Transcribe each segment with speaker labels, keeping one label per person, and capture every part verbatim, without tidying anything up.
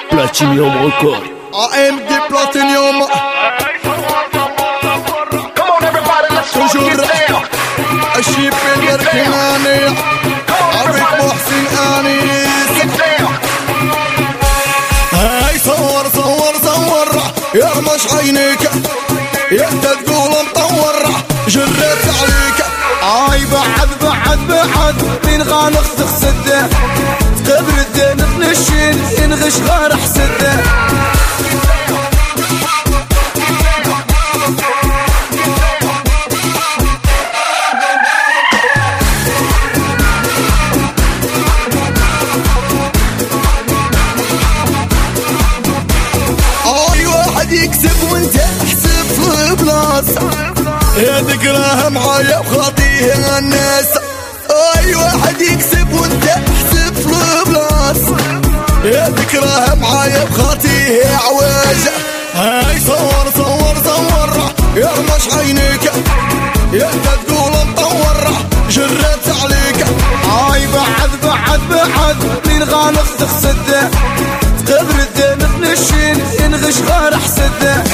Speaker 1: Platinum Record.
Speaker 2: A M D Platinum. toujours الشيب الكناني عبيد محسن انيس. هاي صور صور صور يا رمش عينيك يا انت تقول مطور جريت عليك.
Speaker 3: هاي بعد بعد بعد من غالق تخسده قبل الدين تنشين ينغش غير حسده.
Speaker 2: يكسب وانت تحسب في البلاص يا ذكرها معايا بخاطيها الناس. اي واحد يكسب وانت تحسب في البلاص يا ذكرها معايا بخاطيها عواجه. هاي صور صور صور يا رمش عينيك يا انت تقول مطور جريت عليك.
Speaker 3: هاي بعد بعد بعد من غالق تخسده قبل الدين تنشين ينغش غير حسده.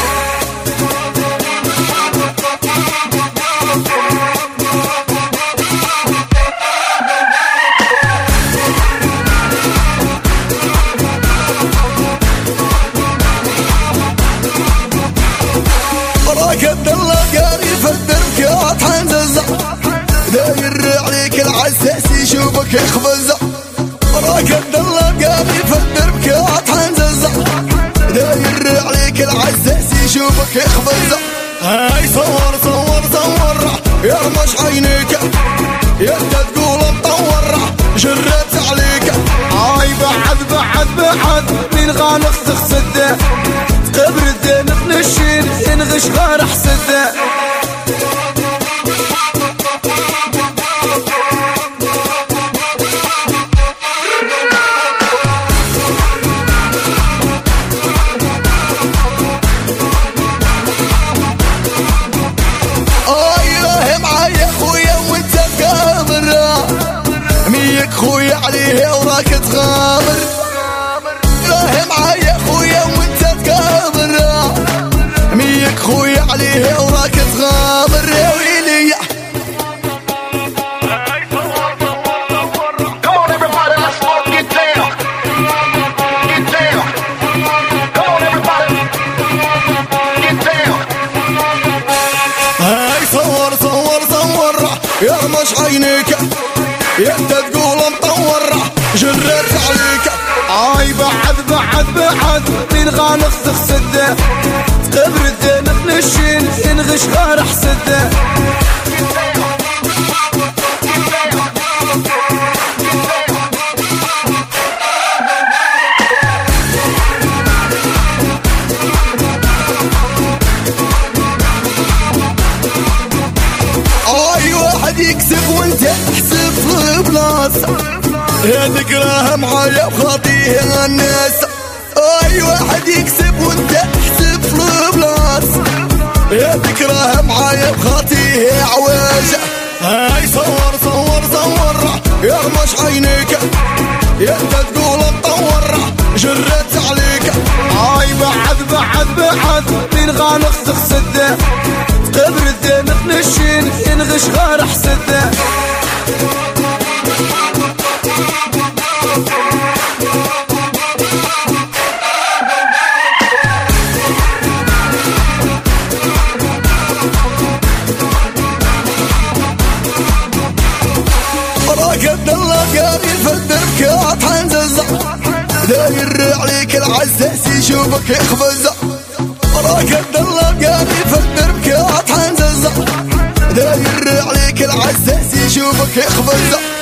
Speaker 2: راكد الله قاري فالدركات حنززة داير عليك العساس يشوفك يخبزة. راكد الله قاري فالدركات حنززة داير عليك العساس يشوفك يخبزة. هاي صور صور صور يا رمش عينيك يا انت تقول مطور جريت عليك.
Speaker 3: هاي بعد بعد بعد من غالق تخسده قبل الدين تنشين ينغش غير حسده.
Speaker 2: خويا عليه وراك تغامر راه معايا خويا وانت تكابر. ميك خويا عليه وراك تغامر يا ويلي. هاي صور صور صور يا رمش عينيك يا انت تقول مطور جريت عليك.
Speaker 3: هاي بعد بعد بعد من غالق تخسده قبل الدين تنشين ينغش غير حسده.
Speaker 2: اي واحد يكسب وانت تحسب في البلاص يا ذكرها معايا بخاطيها الناس. اي واحد يكسب وانت تحسب في البلاص يا ذكرها معايا بخاطيها عواجه. هاي صور صور صور يا رمش عينيك يا انت تقول مطور جريت عليك.
Speaker 3: هاي بعد بعد بعد من غالق تخسده قبل الدين تنشين ينغش غير حسده.
Speaker 2: راكد الله قاري فالدركات حنززة داير عليك العساس يشوفك يخبزة. راكد الله قاري فالدركات حنززة داير عليك العساس يشوفك يخبزة.